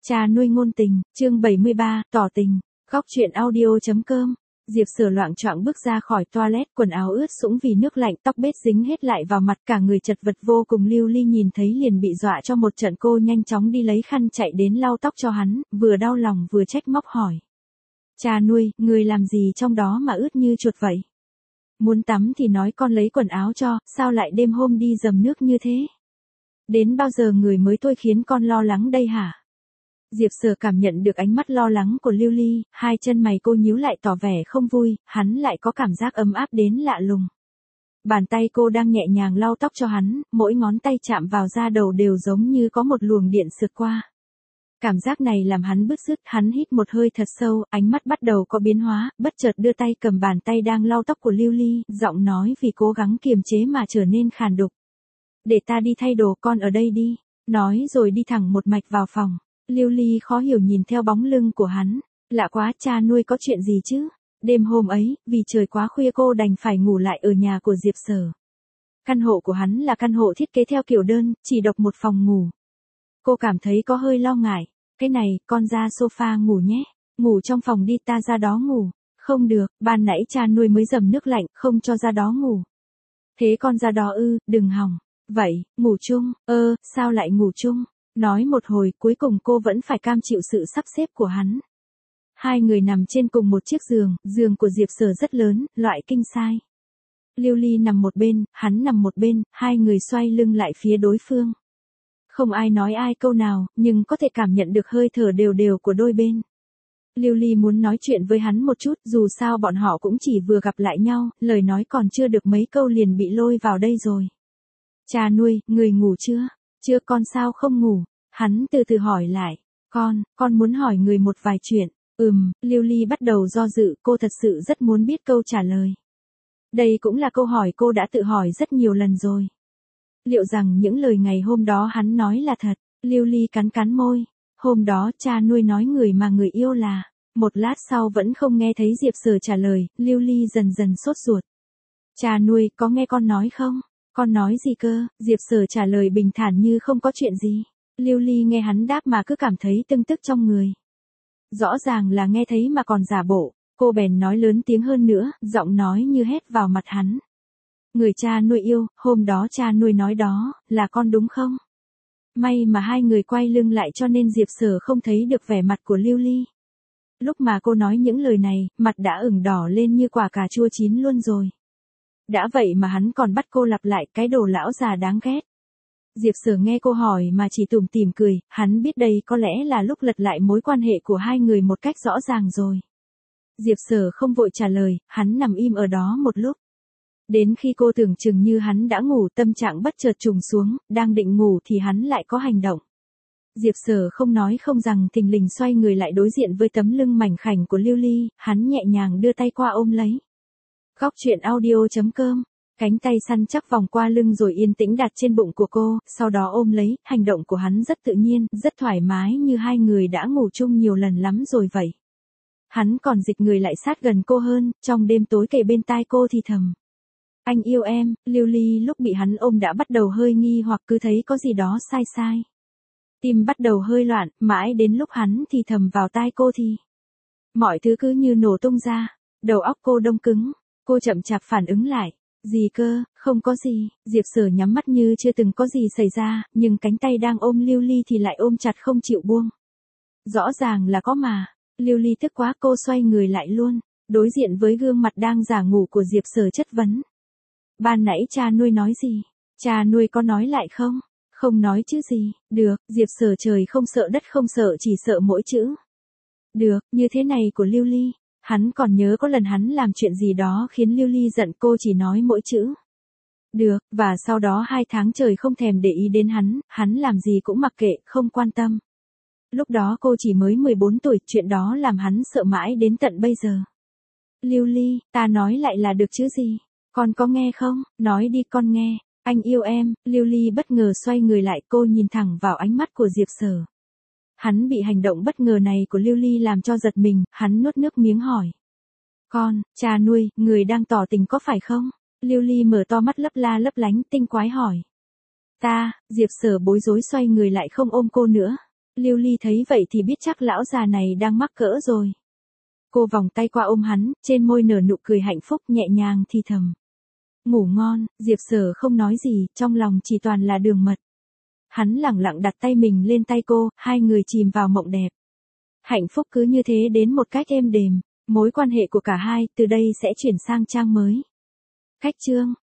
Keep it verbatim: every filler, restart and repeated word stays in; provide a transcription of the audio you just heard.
Cha nuôi ngôn tình, chương bảy mươi ba, tỏ tình. Góc truyện audio.com. Diệp Sở loạng choạng bước ra khỏi toilet, quần áo ướt sũng vì nước lạnh, tóc bết dính hết lại vào mặt, cả người chật vật vô cùng. Lưu Ly nhìn thấy liền bị dọa cho một trận, cô nhanh chóng đi lấy khăn chạy đến lau tóc cho hắn, vừa đau lòng vừa trách móc hỏi. Cha nuôi, người làm gì trong đó mà ướt như chuột vậy? Muốn tắm thì nói con lấy quần áo cho, sao lại đêm hôm đi dầm nước như thế? Đến bao giờ người mới thôi khiến con lo lắng đây hả? Diệp Sở cảm nhận được ánh mắt lo lắng của Lưu Ly, hai chân mày cô nhíu lại tỏ vẻ không vui, hắn lại có cảm giác ấm áp đến lạ lùng. Bàn tay cô đang nhẹ nhàng lau tóc cho hắn, mỗi ngón tay chạm vào da đầu đều giống như có một luồng điện sượt qua. Cảm giác này làm hắn bứt rứt, hắn hít một hơi thật sâu, ánh mắt bắt đầu có biến hóa, bất chợt đưa tay cầm bàn tay đang lau tóc của Lưu Ly, giọng nói vì cố gắng kiềm chế mà trở nên khàn đục. Để ta đi thay đồ, con ở đây đi. Nói rồi đi thẳng một mạch vào phòng. Lưu Ly khó hiểu nhìn theo bóng lưng của hắn. Lạ quá, cha nuôi có chuyện gì chứ? Đêm hôm ấy, vì trời quá khuya cô đành phải ngủ lại ở nhà của Diệp Sở. Căn hộ của hắn là căn hộ thiết kế theo kiểu đơn, chỉ độc một phòng ngủ. Cô cảm thấy có hơi lo ngại. Cái này, con ra sofa ngủ nhé. Ngủ trong phòng đi, ta ra đó ngủ. Không được, ban nãy cha nuôi mới dầm nước lạnh, không cho ra đó ngủ. Thế con ra đó ư, đừng hỏng. Vậy, ngủ chung, ơ, sao lại ngủ chung? Nói một hồi, cuối cùng cô vẫn phải cam chịu sự sắp xếp của hắn. Hai người nằm trên cùng một chiếc giường, giường của Diệp Sở rất lớn, loại king size. Lưu Ly nằm một bên, hắn nằm một bên, hai người xoay lưng lại phía đối phương. Không ai nói ai câu nào, nhưng có thể cảm nhận được hơi thở đều đều của đôi bên. Lưu Ly muốn nói chuyện với hắn một chút, dù sao bọn họ cũng chỉ vừa gặp lại nhau, lời nói còn chưa được mấy câu liền bị lôi vào đây rồi. Cha nuôi, người ngủ chưa? Chưa, con sao không ngủ? Hắn từ từ hỏi lại. Con, con muốn hỏi người một vài chuyện. Ừm, Lưu Ly bắt đầu do dự, cô thật sự rất muốn biết câu trả lời. Đây cũng là câu hỏi cô đã tự hỏi rất nhiều lần rồi. Liệu rằng những lời ngày hôm đó hắn nói là thật? Lưu Ly cắn cắn môi. Hôm đó cha nuôi nói người mà người yêu là. Một lát sau vẫn không nghe thấy Diệp Sở trả lời, Lưu Ly dần dần sốt ruột. Cha nuôi, có nghe con nói không? Con nói gì cơ? Diệp Sở trả lời bình thản như không có chuyện gì. Lưu Ly nghe hắn đáp mà cứ cảm thấy tưng tức trong người. Rõ ràng là nghe thấy mà còn giả bộ, cô bèn nói lớn tiếng hơn nữa, giọng nói như hét vào mặt hắn. Người cha nuôi yêu, hôm đó cha nuôi nói đó, là con đúng không? May mà hai người quay lưng lại cho nên Diệp Sở không thấy được vẻ mặt của Lưu Ly. Lúc mà cô nói những lời này, mặt đã ửng đỏ lên như quả cà chua chín luôn rồi. Đã vậy mà hắn còn bắt cô lặp lại cái đồ lão già đáng ghét. Diệp Sở nghe cô hỏi mà chỉ tủm tỉm cười, hắn biết đây có lẽ là lúc lật lại mối quan hệ của hai người một cách rõ ràng rồi. Diệp Sở không vội trả lời, hắn nằm im ở đó một lúc. Đến khi cô tưởng chừng như hắn đã ngủ, tâm trạng bất chợt trùng xuống, đang định ngủ thì hắn lại có hành động. Diệp Sở không nói không rằng thình lình xoay người lại đối diện với tấm lưng mảnh khảnh của Lưu Ly, hắn nhẹ nhàng đưa tay qua ôm lấy. Góc truyện audio.com. Cánh tay săn chắc vòng qua lưng rồi yên tĩnh đặt trên bụng của cô, sau đó ôm lấy, hành động của hắn rất tự nhiên, rất thoải mái như hai người đã ngủ chung nhiều lần lắm rồi vậy. Hắn còn dịch người lại sát gần cô hơn, trong đêm tối kề bên tai cô thì thầm. Anh yêu em. Lưu Ly lúc bị hắn ôm đã bắt đầu hơi nghi hoặc cứ thấy có gì đó sai sai. Tim bắt đầu hơi loạn, mãi đến lúc hắn thì thầm vào tai cô thì. Mọi thứ cứ như nổ tung ra, đầu óc cô đông cứng, cô chậm chạp phản ứng lại. Gì cơ, không có gì. Diệp Sở nhắm mắt như chưa từng có gì xảy ra, nhưng cánh tay đang ôm Lưu Ly thì lại ôm chặt không chịu buông. Rõ ràng là có mà. Lưu Ly tức quá, cô xoay người lại luôn, đối diện với gương mặt đang giả ngủ của Diệp Sở chất vấn. Ban nãy cha nuôi nói gì? Cha nuôi có nói lại không? Không nói chứ gì. Được, Diệp Sở trời không sợ đất không sợ, chỉ sợ mỗi chữ. Được, như thế này của Lưu Ly. Hắn còn nhớ có lần hắn làm chuyện gì đó khiến Lưu Ly giận, cô chỉ nói mỗi chữ. Được, và sau đó hai tháng trời không thèm để ý đến hắn, hắn làm gì cũng mặc kệ, không quan tâm. Lúc đó cô chỉ mới mười bốn tuổi, chuyện đó làm hắn sợ mãi đến tận bây giờ. Lưu Ly, ta nói lại là được chứ gì? Con có nghe không? Nói đi con nghe. Anh yêu em. Lưu Ly bất ngờ xoay người lại, cô nhìn thẳng vào ánh mắt của Diệp Sở. Hắn bị hành động bất ngờ này của Lưu Ly làm cho giật mình, hắn nuốt nước miếng hỏi. Con, cha nuôi, người đang tỏ tình có phải không? Lưu Ly mở to mắt lấp la lấp lánh, tinh quái hỏi. Ta, Diệp Sở bối rối xoay người lại không ôm cô nữa. Lưu Ly thấy vậy thì biết chắc lão già này đang mắc cỡ rồi. Cô vòng tay qua ôm hắn, trên môi nở nụ cười hạnh phúc nhẹ nhàng thì thầm. Ngủ ngon, Diệp Sở không nói gì, trong lòng chỉ toàn là đường mật. Hắn lẳng lặng đặt tay mình lên tay cô, hai người chìm vào mộng đẹp. Hạnh phúc cứ như thế đến một cách êm đềm, mối quan hệ của cả hai từ đây sẽ chuyển sang trang mới. Khách chương